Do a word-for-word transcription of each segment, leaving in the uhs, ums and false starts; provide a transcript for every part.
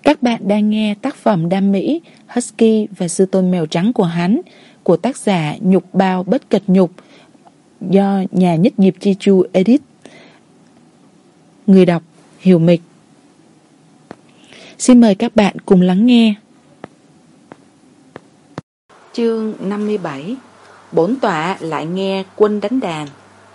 Các bạn đang nghe tác phẩm đam mỹ Husky và Sư Tôn Mèo Trắng của hắn của tác giả Nhục Bao Bất Kịch Nhục do nhà Nhất Diệp Chi Chu edit. Người đọc Hiểu Mịch. Xin mời các bạn cùng lắng nghe. Chương năm mươi bảy. Bổn tọa lại nghe quân đánh đàn.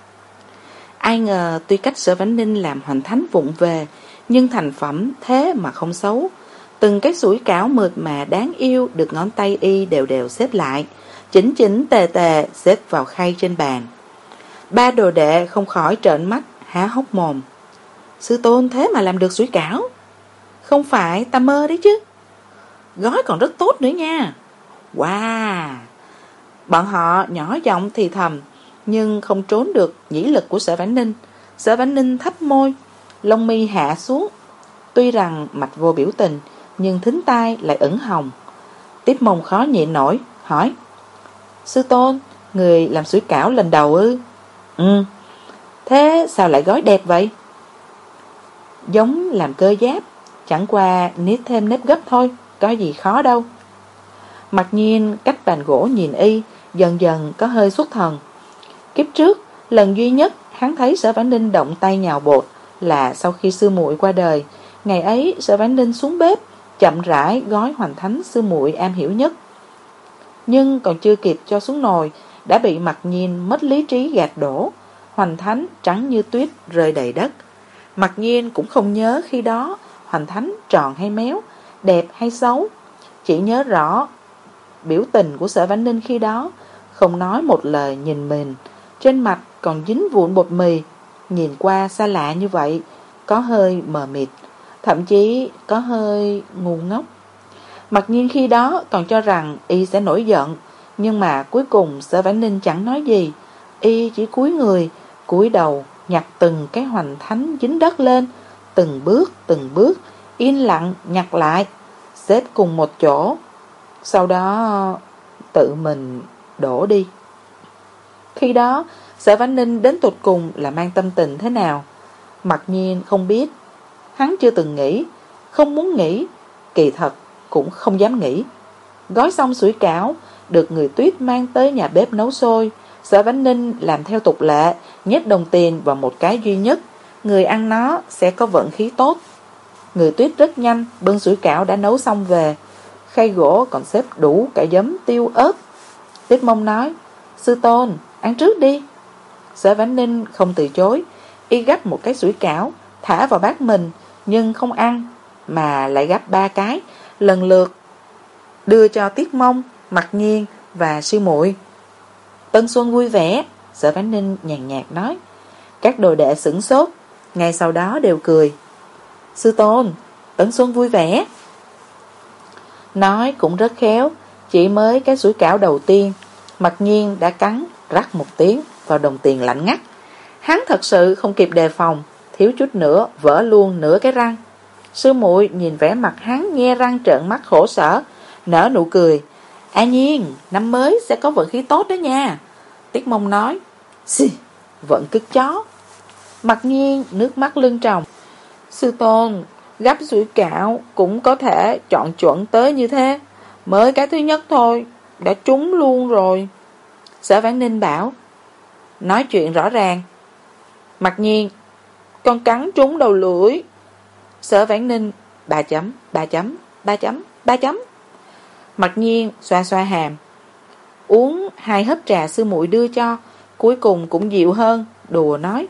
Ai ngờ tuy cách Sở Vãnh Ninh làm hoành thánh vụng về, nhưng thành phẩm thế mà không xấu. Từng cái sủi cảo mượt mà đáng yêu được ngón tay y đều đều xếp lại, chỉnh chỉnh tề tề xếp vào khay trên bàn. Ba đồ đệ không khỏi trợn mắt há hốc mồm. Sư tôn thế mà làm được sủi cảo? Không phải ta mơ đấy chứ. Gói còn rất tốt nữa nha. Wow. Bọn họ nhỏ giọng thì thầm, nhưng không trốn được nhĩ lực của Sở Vãnh Ninh. Sở Vãnh Ninh thấp môi, lông mi hạ xuống. Tuy rằng mặt vô biểu tình, nhưng thính tai lại ửng hồng. Tiếp Mông khó nhịn nổi, hỏi: Sư tôn, người làm sủi cảo lần đầu ư? Ừ. Thế sao lại gói đẹp vậy? Giống làm cơ giáp, chẳng qua niết thêm nếp gấp thôi, có gì khó đâu. Mặc nhiên cách bàn gỗ nhìn y, dần dần có hơi xuất thần. Kiếp trước, lần duy nhất hắn thấy Sở Vãnh Ninh động tay nhào bột là sau khi sư muội qua đời. Ngày ấy Sở Vãnh Ninh xuống bếp, chậm rãi gói hoành thánh sư muội am hiểu nhất. Nhưng còn chưa kịp cho xuống nồi, đã bị Mặc Nhiên mất lý trí gạt đổ. Hoành thánh trắng như tuyết rơi đầy đất. Mặc Nhiên cũng không nhớ khi đó hoành thánh tròn hay méo, đẹp hay xấu, chỉ nhớ rõ biểu tình của Sở Vãnh Ninh khi đó, không nói một lời nhìn mình, trên mặt còn dính vụn bột mì, nhìn qua xa lạ như vậy, có hơi mờ mịt, thậm chí có hơi ngu ngốc. Mặc nhiên khi đó còn cho rằng y sẽ nổi giận, nhưng mà cuối cùng Sở Vãnh Ninh chẳng nói gì, y chỉ cúi người, cúi đầu nhặt từng cái hoành thánh dính đất lên, từng bước từng bước yên lặng nhặt lại, xếp cùng một chỗ, sau đó tự mình đổ đi. Khi đó Sở Vãnh Ninh đến tột cùng là mang tâm tình thế nào, Mặc nhiên không biết. Hắn chưa từng nghĩ, không muốn nghĩ, kỳ thật cũng không dám nghĩ. Gói xong sủi cảo, được người Tuyết mang tới nhà bếp nấu sôi. Sở Vãnh Ninh làm theo tục lệ, nhét đồng tiền vào một cái duy nhất, người ăn nó sẽ có vận khí tốt. Người Tuyết rất nhanh bưng sủi cảo đã nấu xong về, khay gỗ còn xếp đủ cả giấm tiêu ớt. Tiết Mông nói: Sư tôn, ăn trước đi. Sở Vãnh Ninh không từ chối, y gắp một cái sủi cảo thả vào bát mình, nhưng không ăn, mà lại gắp ba cái, lần lượt đưa cho Tiết Mông, Mặc Nhiên và sư muội. Tân xuân vui vẻ, Sở Vãnh Ninh nhàn nhạt nói. Các đồ đệ sửng sốt, ngay sau đó đều cười. Sư tôn, Tân xuân vui vẻ. Nói cũng rất khéo, chỉ mới cái sủi cảo đầu tiên, Mặc Nhiên đã cắn rắc một tiếng vào đồng tiền lạnh ngắt. Hắn thật sự không kịp đề phòng, thiếu chút nữa vỡ luôn nửa cái răng. Sư muội nhìn vẻ mặt hắn nhe răng trợn mắt khổ sở, nở nụ cười. A Nhiên, năm mới sẽ có vận khí tốt đó nha. Tiết Mông nói. Xì, vận cứt chó. Mặc nhiên nước mắt lưng tròng. Sư tôn, gắp sủi cảo cũng có thể chọn chuẩn tới như thế. Mới cái thứ nhất thôi, đã trúng luôn rồi. Sở Vãnh Ninh bảo. Nói chuyện rõ ràng. Mặc nhiên, con cắn trúng đầu lưỡi. Sở Vãnh Ninh, ba chấm, ba chấm, ba chấm, ba chấm. Mặc nhiên xoa xoa hàm, uống hai hớp trà sư muội đưa cho, cuối cùng cũng dịu hơn, đùa nói.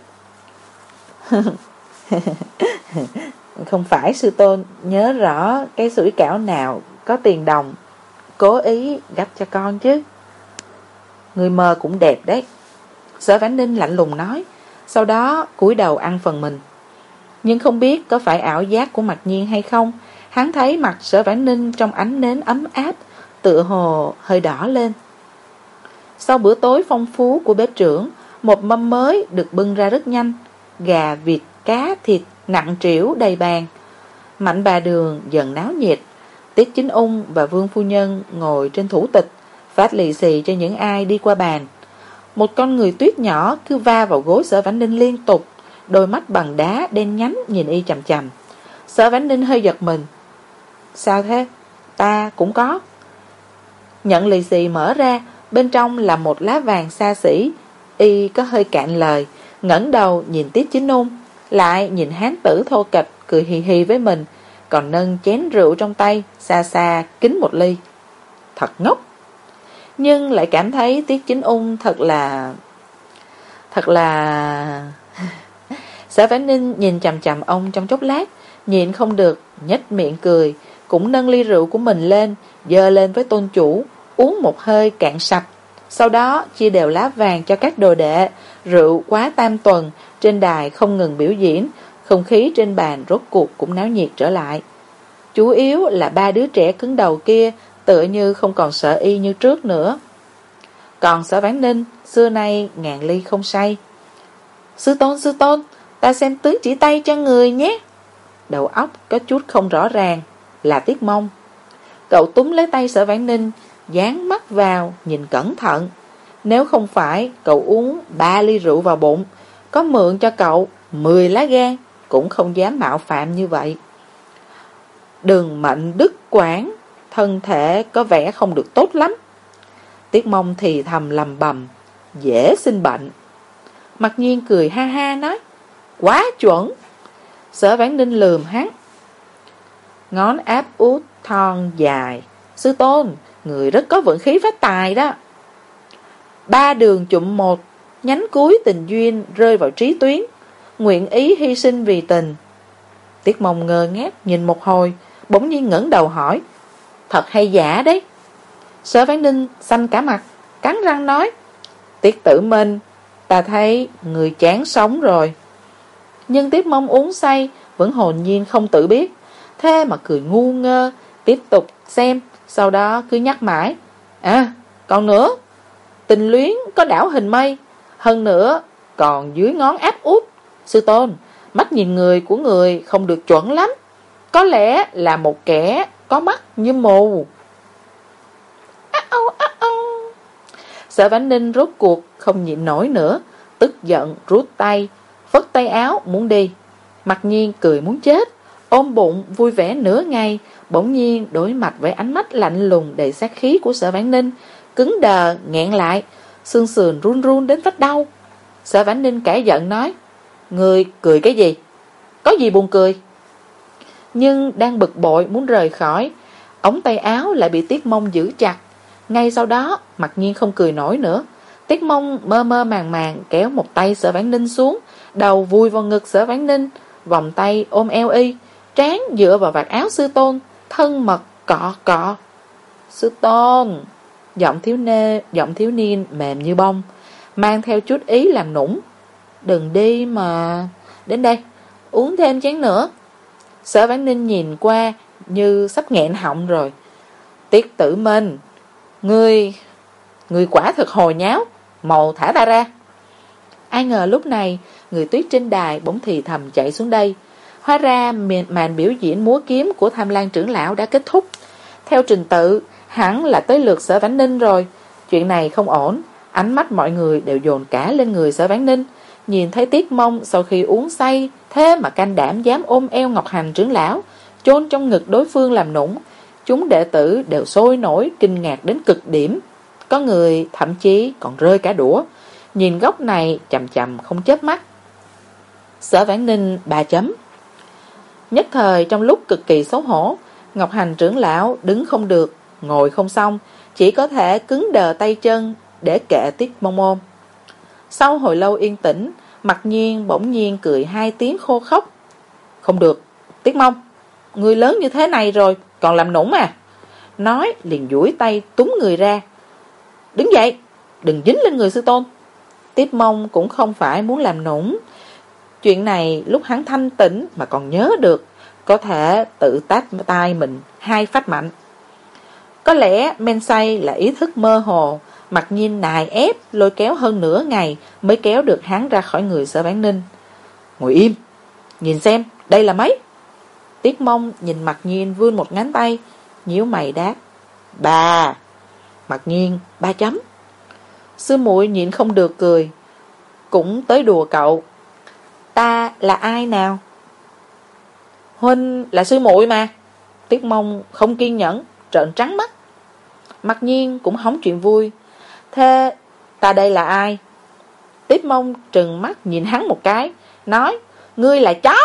Không phải sư tôn nhớ rõ cái sủi cảo nào có tiền đồng, cố ý gắp cho con chứ. Người mơ cũng đẹp đấy. Sở Vãnh Ninh lạnh lùng nói, sau đó cúi đầu ăn phần mình. Nhưng không biết có phải ảo giác của Mặc Nhiên hay không, hắn thấy mặt Sở Vãnh Ninh trong ánh nến ấm áp, tựa hồ hơi đỏ lên. Sau bữa tối phong phú của bếp trưởng, một mâm mới được bưng ra rất nhanh. Gà, vịt, cá, thịt nặng trĩu đầy bàn. Mạnh bà Đường dần náo nhiệt. Tiết Chính Ung và Vương phu nhân ngồi trên thủ tịch, phát lì xì cho những ai đi qua bàn. Một con người Tuyết nhỏ cứ va vào gối Sở Vãnh Ninh liên tục, đôi mắt bằng đá đen nhánh nhìn y chằm chằm. Sở Vãnh Ninh hơi giật mình. Sao thế? Ta cũng có. Nhận lì xì mở ra, bên trong là một lá vàng xa xỉ. Y có hơi cạn lời, ngẩng đầu nhìn Tiết Chính Ung, lại nhìn hán tử thô kệch cười hì hì với mình, còn nâng chén rượu trong tay, xa xa kính một ly. Thật ngốc. Nhưng lại cảm thấy Tiết Chính Ung thật là... Thật là... Sở Vãn Ninh nhìn chằm chằm ông trong chốc lát, nhịn không được, nhếch miệng cười, cũng nâng ly rượu của mình lên, dơ lên với tôn chủ, uống một hơi cạn sạch. Sau đó chia đều lá vàng cho các đồ đệ. Rượu quá tam tuần, trên đài không ngừng biểu diễn, không khí trên bàn rốt cuộc cũng náo nhiệt trở lại. Chủ yếu là ba đứa trẻ cứng đầu kia tựa như không còn sợ y như trước nữa. Còn Sở Vãn Ninh xưa nay ngàn ly không say. Sư tôn, sư tôn, ta xem tướng chỉ tay cho người nhé. Đầu óc có chút không rõ ràng, là Tiết Mông. Cậu túm lấy tay Sở Vãn Ninh, dán mắt vào, nhìn cẩn thận. Nếu không phải cậu uống ba ly rượu vào bụng, có mượn cho cậu mười lá gan, cũng không dám mạo phạm như vậy. Đường mệnh đứt quãng, thân thể có vẻ không được tốt lắm. Tiết Mông thì thầm lầm bầm, dễ sinh bệnh. Mặc Nhiên cười ha ha nói, quá chuẩn. Sở Vãn Ninh lườm hắn, ngón áp út thon dài. Sư tôn, người rất có vận khí phát tài đó. Ba đường chụm một, nhánh cuối tình duyên rơi vào trí tuyến, nguyện ý hy sinh vì tình. Tiết Mông ngơ ngác nhìn một hồi, bỗng nhiên ngẩng đầu hỏi, thật hay giả đấy? Sở Vãn Ninh xanh cả mặt, cắn răng nói, Tiết Tử Minh, ta thấy người chán sống rồi. Nhưng Tiết Mông uống say, vẫn hồn nhiên không tự biết, thế mà cười ngu ngơ, tiếp tục xem, sau đó cứ nhắc mãi, à, còn nữa, tình luyến có đảo hình mây, hơn nữa còn dưới ngón áp út. Sư tôn, mắt nhìn người của người không được chuẩn lắm, có lẽ là một kẻ có mắt như mù. Á âu, á âu. Sở Vãn Ninh rốt cuộc không nhịn nổi nữa, tức giận rút tay, phất tay áo muốn đi. Mặc Nhiên cười muốn chết, ôm bụng vui vẻ nửa ngày, bỗng nhiên đối mặt với ánh mắt lạnh lùng đầy sát khí của Sở Vãn Ninh, cứng đờ nghẹn lại, xương sườn run run đến phát đau. Sở Vãn Ninh cãi giận nói, người cười cái gì? Có gì buồn cười? Nhưng đang bực bội muốn rời khỏi, ống tay áo lại bị Tiết Mông giữ chặt. Ngay sau đó Mặc Nhiên không cười nổi nữa. Tiết Mông mơ mơ màng màng kéo một tay Sở Vãn Ninh xuống, đầu vùi vào ngực Sở Vãn Ninh, vòng tay ôm eo y, trán dựa vào vạt áo sư tôn, thân mật cọ cọ. Sư tôn, giọng thiếu nê, giọng thiếu niên mềm như bông, mang theo chút ý làm nũng. Đừng đi mà, đến đây, uống thêm chén nữa. Sở Vãn Ninh nhìn qua như sắp nghẹn họng rồi. Tiết Tử Minh, Ngươi, ngươi quả thật hồ nháo, mau thả ta ra. Ai ngờ lúc này, người tuyết trên đài bỗng thì thầm chạy xuống đây. Hóa ra màn biểu diễn múa kiếm của Tham Lang trưởng lão đã kết thúc. Theo trình tự, hẳn là tới lượt Sở Vãn Ninh rồi. Chuyện này không ổn, ánh mắt mọi người đều dồn cả lên người Sở Vãn Ninh. Nhìn thấy Tiết Mông sau khi uống say, thế mà can đảm dám ôm eo Ngọc Hành trưởng lão, chôn trong ngực đối phương làm nũng. Chúng đệ tử đều sôi nổi kinh ngạc đến cực điểm. Có người thậm chí còn rơi cả đũa, nhìn góc này chằm chằm không chớp mắt. Sở Vãn Ninh ba chấm. Nhất thời trong lúc cực kỳ xấu hổ, Ngọc Hành trưởng lão đứng không được, ngồi không xong, chỉ có thể cứng đờ tay chân để kệ Tiết Mông ôm. Sau hồi lâu yên tĩnh, Mặc Nhiên bỗng nhiên cười hai tiếng khô khốc. Không được, Tiết Mông, người lớn như thế này rồi còn làm nũng à? Nói liền duỗi tay túm người ra. Đứng dậy, đừng dính lên người sư tôn. Tiết Mông cũng không phải muốn làm nũng. Chuyện này lúc hắn thanh tỉnh mà còn nhớ được, có thể tự tát tay mình hai phát mạnh. Có lẽ men say là ý thức mơ hồ, Mặc Nhiên nài ép lôi kéo hơn nửa ngày mới kéo được hắn ra khỏi người Sở Vãn Ninh. Ngồi im, nhìn xem đây là mấy. Tiết Mông nhìn Mặc Nhiên vươn một ngón tay, nhíu mày đáp, ba. Mặc Nhiên ba chấm. Sư muội nhịn không được cười, cũng tới đùa cậu. Ta là ai nào? Huynh là sư muội mà. Tiết Mông không kiên nhẫn, trợn trắng mắt. Mặc Nhiên cũng hóng chuyện vui. Thế ta đây là ai? Tiết Mông trừng mắt nhìn hắn một cái, nói, ngươi là chó.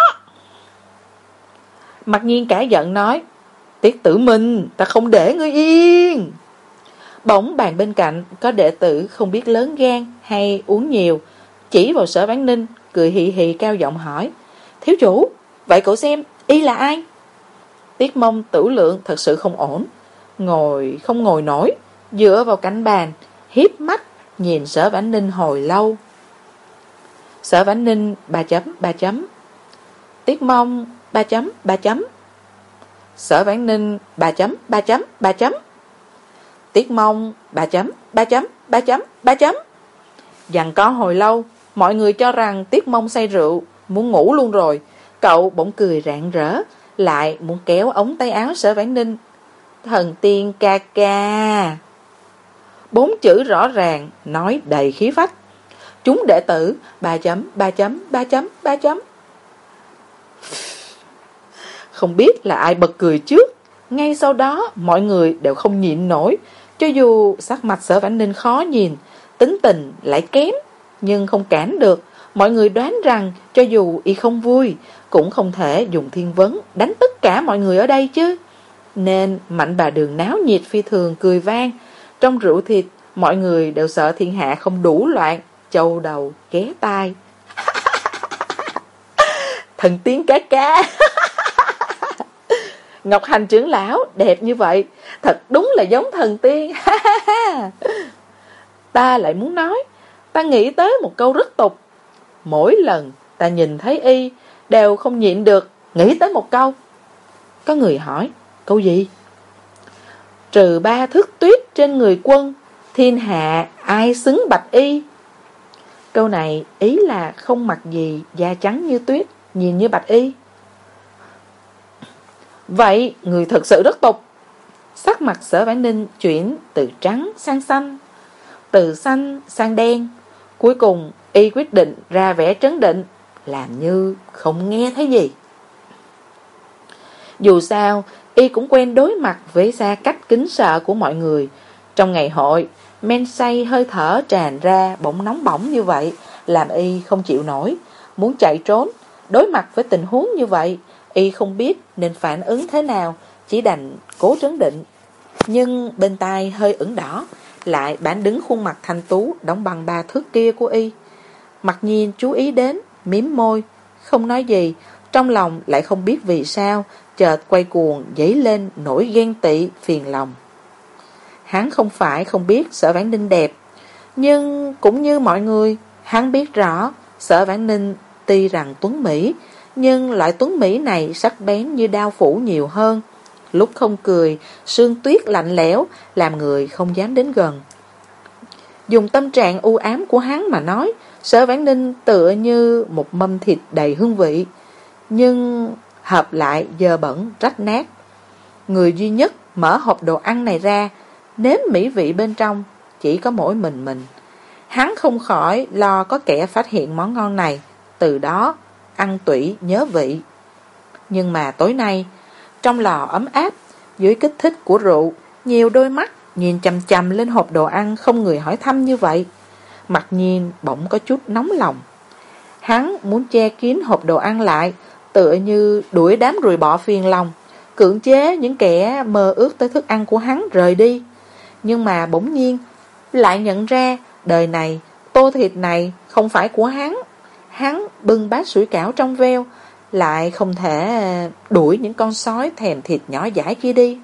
Mặc Nhiên cả giận nói, Tiết Tử Minh, ta không để ngươi yên. Bỗng bàn bên cạnh có đệ tử không biết lớn gan hay uống nhiều, chỉ vào Sở Vãn Ninh, cười hì hì cao giọng hỏi, thiếu chủ, vậy cậu xem y là ai? Tiết Mông tử lượng thật sự không ổn, ngồi không ngồi nổi, dựa vào cạnh bàn, hiếp mắt nhìn Sở Vãn Ninh hồi lâu. Sở Vãn Ninh ba chấm ba chấm, Tiết Mông ba chấm ba chấm, Sở Vãn Ninh ba chấm ba chấm ba chấm, Tiết Mông ba chấm ba chấm ba chấm ba chấm. Giằng co hồi lâu, mọi người cho rằng Tiết Mông say rượu, muốn ngủ luôn rồi. Cậu bỗng cười rạng rỡ, lại muốn kéo ống tay áo Sở Vãn Ninh. Thần tiên ca ca. Bốn chữ rõ ràng, nói đầy khí phách. Chúng đệ tử ba chấm ba chấm ba chấm ba chấm. Không biết là ai bật cười trước. Ngay sau đó mọi người đều không nhịn nổi. Cho dù sắc mặt Sở Vãn Ninh khó nhìn, tính tình lại kém, nhưng không cản được. Mọi người đoán rằng cho dù y không vui, cũng không thể dùng thiên vấn đánh tất cả mọi người ở đây chứ. Nên Mạnh Bà Đường náo nhiệt phi thường cười vang. Trong rượu thịt, mọi người đều sợ thiên hạ không đủ loạn, châu đầu ghé tai. Thần tiên cá cá. Ngọc Hành trưởng lão đẹp như vậy, thật đúng là giống thần tiên. Ta lại muốn nói, ta nghĩ tới một câu rất tục. Mỗi lần ta nhìn thấy y, đều không nhịn được nghĩ tới một câu. Có người hỏi, câu gì? Trừ ba thước tuyết trên người quân, thiên hạ ai xứng bạch y? Câu này ý là không mặc gì, da trắng như tuyết, nhìn như bạch y. Vậy người thật sự rất tục. Sắc mặt Sở Vãn Ninh chuyển từ trắng sang xanh, từ xanh sang đen. Cuối cùng y quyết định ra vẻ trấn định, làm như không nghe thấy gì. Dù sao y cũng quen đối mặt với xa cách kính sợ của mọi người. Trong ngày hội, men say hơi thở tràn ra bỗng nóng bỏng như vậy, làm y không chịu nổi, muốn chạy trốn. Đối mặt với tình huống như vậy, y không biết nên phản ứng thế nào, chỉ đành cố trấn định. Nhưng bên tai hơi ửng đỏ, lại bán đứng khuôn mặt thanh tú đóng bằng ba thước kia của y. Mặc Nhiên chú ý đến, mím môi, không nói gì, trong lòng lại không biết vì sao, chợt quay cuồng dấy lên nỗi ghen tị phiền lòng. Hắn không phải không biết Sở Vãn Ninh đẹp, nhưng cũng như mọi người, hắn biết rõ Sở Vãn Ninh tuy rằng tuấn mỹ, nhưng loại tuấn mỹ này sắc bén như đao phủ nhiều hơn. Lúc không cười, sương tuyết lạnh lẽo, làm người không dám đến gần. Dùng tâm trạng u ám của hắn mà nói, Sở Vãn Ninh tựa như một mâm thịt đầy hương vị, nhưng hợp lại dơ bẩn rách nát. Người duy nhất mở hộp đồ ăn này ra, nếm mỹ vị bên trong chỉ có mỗi mình mình. Hắn không khỏi lo có kẻ phát hiện món ngon này, từ đó ăn tủy nhớ vị. Nhưng mà tối nay, trong lò ấm áp, dưới kích thích của rượu, nhiều đôi mắt nhìn chằm chằm lên hộp đồ ăn không người hỏi thăm như vậy. Mặc Nhiên bỗng có chút nóng lòng. Hắn muốn che kín hộp đồ ăn lại, tựa như đuổi đám ruồi bọ phiền lòng, cưỡng chế những kẻ mơ ước tới thức ăn của hắn rời đi. Nhưng mà bỗng nhiên lại nhận ra đời này, tô thịt này không phải của hắn. Hắn bưng bát sủi cảo trong veo, lại không thể đuổi những con sói thèm thịt nhỏ dãi kia đi.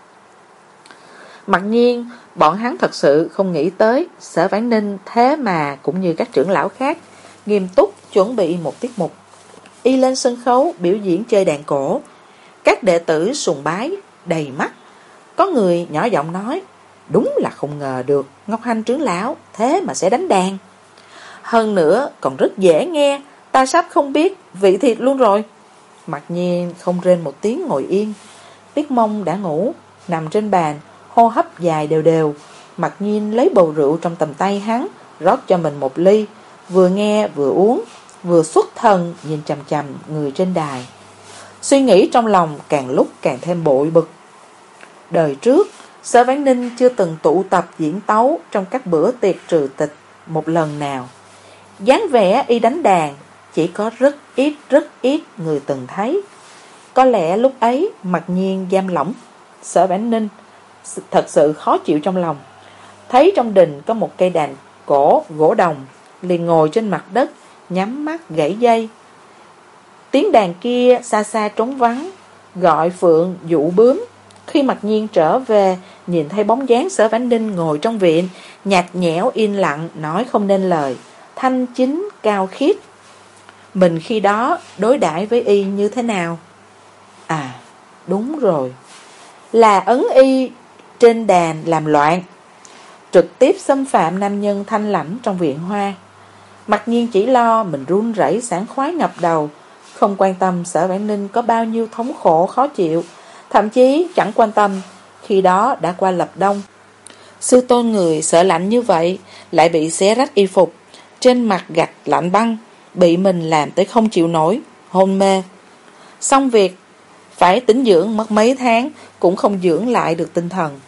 Mặc nhiên, bọn hắn thật sự không nghĩ tới Sở Vãn Ninh thế mà cũng như các trưởng lão khác, nghiêm túc chuẩn bị một tiết mục. Y lên sân khấu biểu diễn chơi đàn cổ. Các đệ tử sùng bái đầy mắt. Có người nhỏ giọng nói, đúng là không ngờ được Ngọc Hành trưởng lão thế mà sẽ đánh đàn. Hơn nữa còn rất dễ nghe, ta sắp không biết vị thịt luôn rồi. Mặc nhiên không rên một tiếng ngồi yên. Tiết Mông đã ngủ, nằm trên bàn, hô hấp dài đều đều. Mặc nhiên lấy bầu rượu trong tầm tay hắn, rót cho mình một ly, vừa nghe vừa uống, vừa xuất thần nhìn chằm chằm người trên đài. Suy nghĩ trong lòng càng lúc càng thêm bội bực. Đời trước, Sở Vãn Ninh chưa từng tụ tập diễn tấu trong các bữa tiệc trừ tịch một lần nào. Dáng vẻ y đánh đàn chỉ có rất ít rất ít người từng thấy. Có lẽ lúc ấy mặc nhiên giam lỏng Sở Vãn Ninh thật sự khó chịu trong lòng. Thấy trong đình có một cây đàn cổ gỗ đồng, liền ngồi trên mặt đất, nhắm mắt gãy dây. Tiếng đàn kia xa xa trống vắng, gọi phượng dụ bướm. Khi mặc nhiên trở về, nhìn thấy bóng dáng Sở Vãn Ninh ngồi trong viện, nhạt nhẽo yên lặng, nói không nên lời, thanh chính cao khiết. Mình khi đó đối đãi với y như thế nào? À, đúng rồi, là ấn y trên đàn làm loạn, trực tiếp xâm phạm nam nhân thanh lãnh trong viện hoa. Mặc nhiên chỉ lo mình run rẩy sảng khoái ngập đầu, không quan tâm Sở Vãn Ninh có bao nhiêu thống khổ khó chịu, thậm chí chẳng quan tâm khi đó đã qua lập đông. Sư tôn người sợ lạnh như vậy, lại bị xé rách y phục, trên mặt gạch lạnh băng, bị mình làm tới không chịu nổi, hôn mê. Xong việc, phải tĩnh dưỡng mất mấy tháng, cũng không dưỡng lại được tinh thần.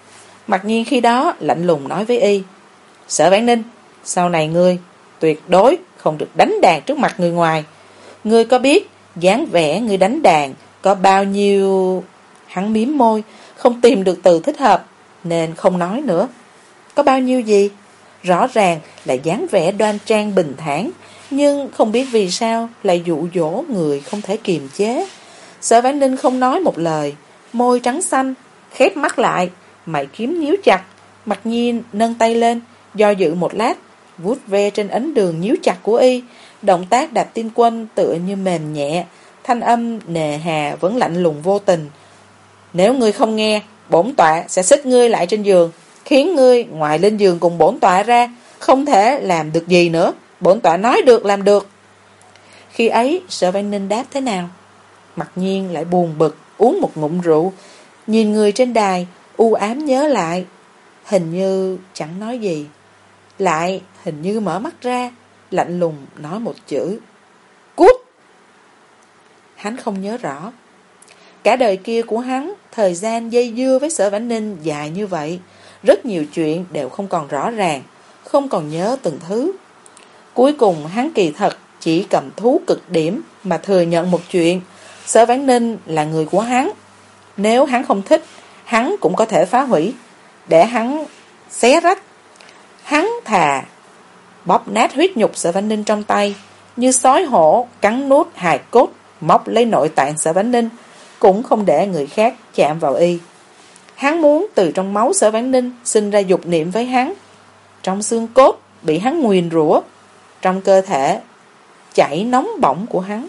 Mặc nhiên khi đó lạnh lùng nói với y, Sở Vãn Ninh, sau này ngươi tuyệt đối không được đánh đàn trước mặt người ngoài. Ngươi có biết dáng vẻ ngươi đánh đàn có bao nhiêu... Hắn mím môi, không tìm được từ thích hợp, nên không nói nữa. Có bao nhiêu gì? Rõ ràng là dáng vẻ đoan trang bình thản, nhưng không biết vì sao lại dụ dỗ người không thể kiềm chế. Sở Vãn Ninh không nói một lời, môi trắng xanh, khép mắt lại, mày kiếm nhíu chặt. Mặc nhiên nâng tay lên, do dự một lát, vuốt ve trên ấn đường nhíu chặt của y. Động tác đạp tiên quân tựa như mềm nhẹ, thanh âm nề hà vẫn lạnh lùng vô tình. Nếu ngươi không nghe, bổn tọa sẽ xích ngươi lại trên giường, khiến ngươi ngoài lên giường cùng bổn tọa ra, không thể làm được gì nữa. Bổn tọa nói được làm được. Khi ấy Sở Vãn Ninh đáp thế nào? Mặc nhiên lại buồn bực, uống một ngụm rượu, nhìn người trên đài, u ám nhớ lại. Hình như chẳng nói gì, lại hình như mở mắt ra, lạnh lùng nói một chữ, cút. Hắn không nhớ rõ. Cả đời kia của hắn, thời gian dây dưa với Sở Vãn Ninh dài như vậy, rất nhiều chuyện đều không còn rõ ràng, không còn nhớ từng thứ. Cuối cùng hắn kỳ thật chỉ cầm thú cực điểm mà thừa nhận một chuyện, Sở Vãn Ninh là người của hắn. Nếu hắn không thích, hắn cũng có thể phá hủy, để hắn xé rách. Hắn thà bóp nát huyết nhục Sở Vãn Ninh trong tay, như sói hổ cắn nuốt hài cốt, móc lấy nội tạng Sở Vãn Ninh, cũng không để người khác chạm vào y. Hắn muốn từ trong máu Sở Vãn Ninh sinh ra dục niệm với hắn, trong xương cốt bị hắn nguyền rủa, trong cơ thể chảy nóng bỏng của hắn.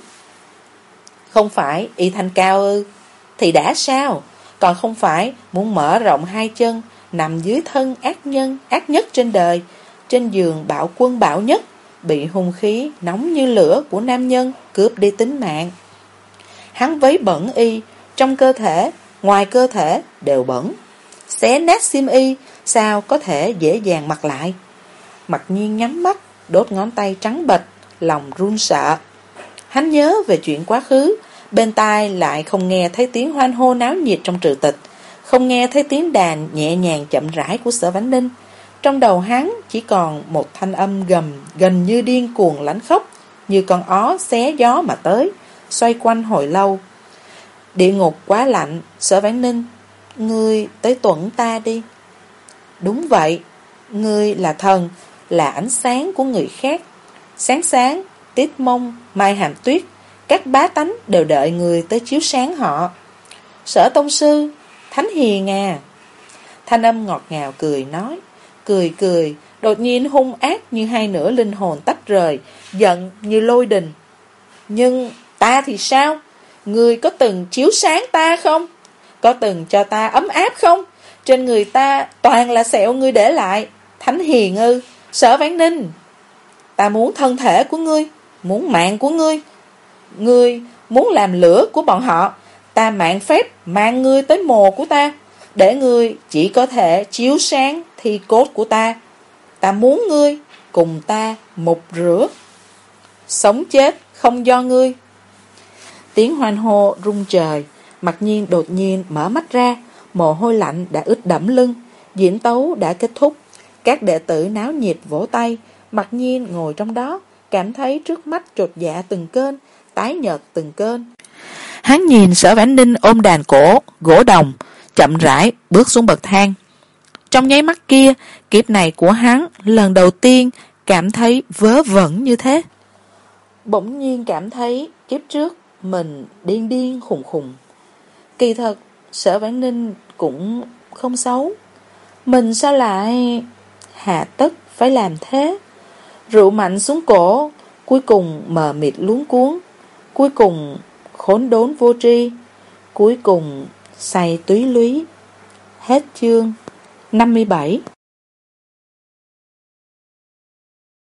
Không phải y thanh cao ư? Thì đã sao? Còn không phải muốn mở rộng hai chân, nằm dưới thân ác nhân ác nhất trên đời, trên giường bạo quân bạo nhất, bị hung khí nóng như lửa của nam nhân cướp đi tính mạng. Hắn vấy bẩn y, trong cơ thể, ngoài cơ thể đều bẩn. Xé nát xiêm y, sao có thể dễ dàng mặc lại? Mặc nhiên nhắm mắt, đốt ngón tay trắng bệch, lòng run sợ. Hắn nhớ về chuyện quá khứ, bên tai lại không nghe thấy tiếng hoan hô náo nhiệt trong trừ tịch, không nghe thấy tiếng đàn nhẹ nhàng chậm rãi của Sở Vãn Ninh. Trong đầu hắn chỉ còn một thanh âm gầm gần như điên cuồng lãnh khốc, như con ó xé gió mà tới, xoay quanh hồi lâu. Địa ngục quá lạnh, Sở Vãn Ninh, ngươi tới tuẫn ta đi. Đúng vậy, ngươi là thần, là ánh sáng của người khác. Sáng sáng, Tiết Mông, Mai Hàm Tuyết, các bá tánh đều đợi người tới chiếu sáng họ. Sở tông sư, Thánh Hiền à. Thanh âm ngọt ngào cười nói, cười cười, đột nhiên hung ác như hai nửa linh hồn tách rời, giận như lôi đình. Nhưng ta thì sao? Ngươi có từng chiếu sáng ta không? Có từng cho ta ấm áp không? Trên người ta toàn là sẹo ngươi để lại. Thánh Hiền ư? Sở Vãn Ninh, ta muốn thân thể của ngươi, muốn mạng của ngươi. Ngươi muốn làm lửa của bọn họ, ta mạn phép mang ngươi tới mồ của ta, để ngươi chỉ có thể chiếu sáng thi cốt của ta. Ta muốn ngươi cùng ta mục rửa, sống chết không do ngươi. Tiếng hoan hô rung trời. Mặc Nhiên đột nhiên mở mắt ra, mồ hôi lạnh đã ướt đẫm lưng. Diễn tấu đã kết thúc. Các đệ tử náo nhiệt vỗ tay. Mặc Nhiên ngồi trong đó, cảm thấy trước mắt chột dạ từng cơn, tái nhợt từng cơn. Hắn nhìn Sở Vãn Ninh ôm đàn cổ, gỗ đồng, chậm rãi bước xuống bậc thang. Trong nháy mắt kia, kiếp này của hắn lần đầu tiên cảm thấy vớ vẩn như thế. Bỗng nhiên cảm thấy kiếp trước mình điên điên khùng khùng. Kỳ thật, Sở Vãn Ninh cũng không xấu. Mình sao lại hạ tất phải làm thế? Rượu mạnh xuống cổ, cuối cùng mờ mịt luống cuống, cuối cùng khốn đốn vô tri, cuối cùng say túy lúy. Hết chương năm mươi bảy.